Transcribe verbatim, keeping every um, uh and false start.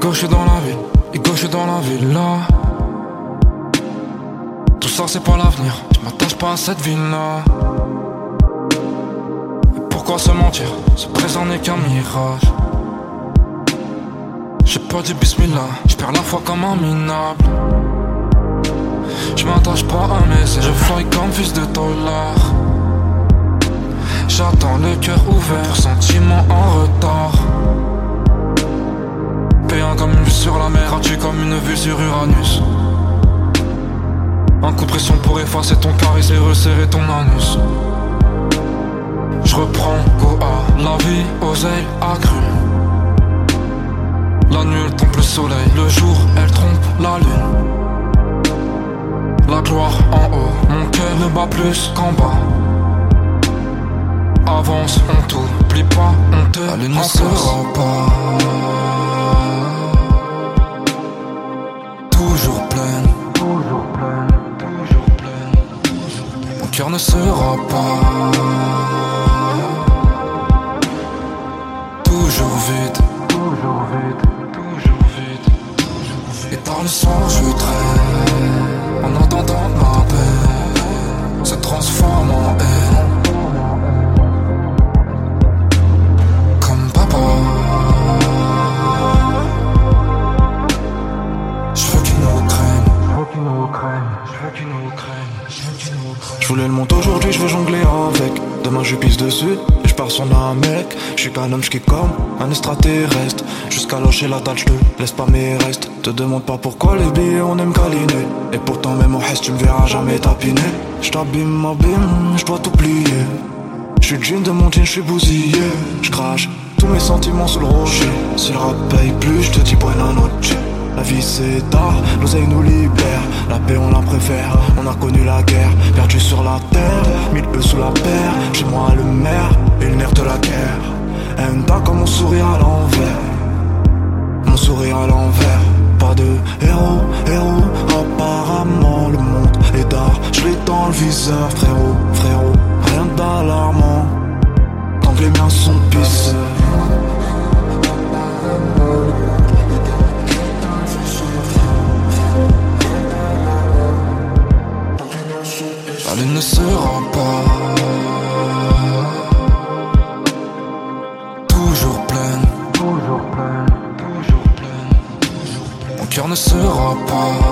gauche dans la ville, et gauche dans la ville là. Tout ça c'est pas l'avenir, je m'attache pas à cette ville-là. Et pourquoi se mentir, ce présent n'est qu'un mirage. J'ai pas dit bismillah, j'perds la foi comme un minable. Je m'attache pas à mes ailes, je fly comme fils de dollar. J'attends le cœur ouvert, sentiment en retard. Payant comme une vue sur la mer, gratuit comme une vue sur Uranus. Un coup de pression pour effacer ton charisme et resserrer ton anus. Je reprends go à la vie, oseille accrue. La nuit elle trompe le soleil, le jour elle trompe la lune. La gloire en haut, mon cœur ne bat plus qu'en bas. Avance, on t'oublie pas, on te la lune ne sera pas toujours pleine, toujours pleine, toujours pleine. Mon cœur ne sera pas toujours vide, toujours vide, toujours vide, toujours vide. Et par le soir je traîne en attendant ma peine se transforme en haine. Je voulais le monter aujourd'hui, je veux jongler avec. Demain je pisse dessus et je pars sur un mec. Je suis qu'un homme, je suis comme un extraterrestre. Jusqu'à lâcher la dalle, je te laisse pas mes restes. Te demande pas pourquoi les billets on aime câliner. Et pourtant même au reste tu me verras jamais tapiner. Je t'abîme, m'abîme, je dois t'oublier. Je suis le jean de mon jean, je suis bousillé. Je crache tous mes sentiments sous le rocher. Si le rap paye plus, je te dis buena noche. La vie c'est tard, l'oseille nous libère. La paix on la préfère, on a connu la guerre. Perdu sur la terre, mille œufs sous la paire. Chez moi le maire et le nerf de la guerre. Enda comme mon sourire à l'envers. Mon sourire à l'envers. Pas de héros, héros. Apparemment le monde est d'art. Je l'ai dans le viseur frérot, frérot. Rien d'alarmant tant que les miens sont pissés. La lune ne sera pas toujours pleine, toujours pleine, toujours pleine, toujours pleine. Mon cœur ne sera pas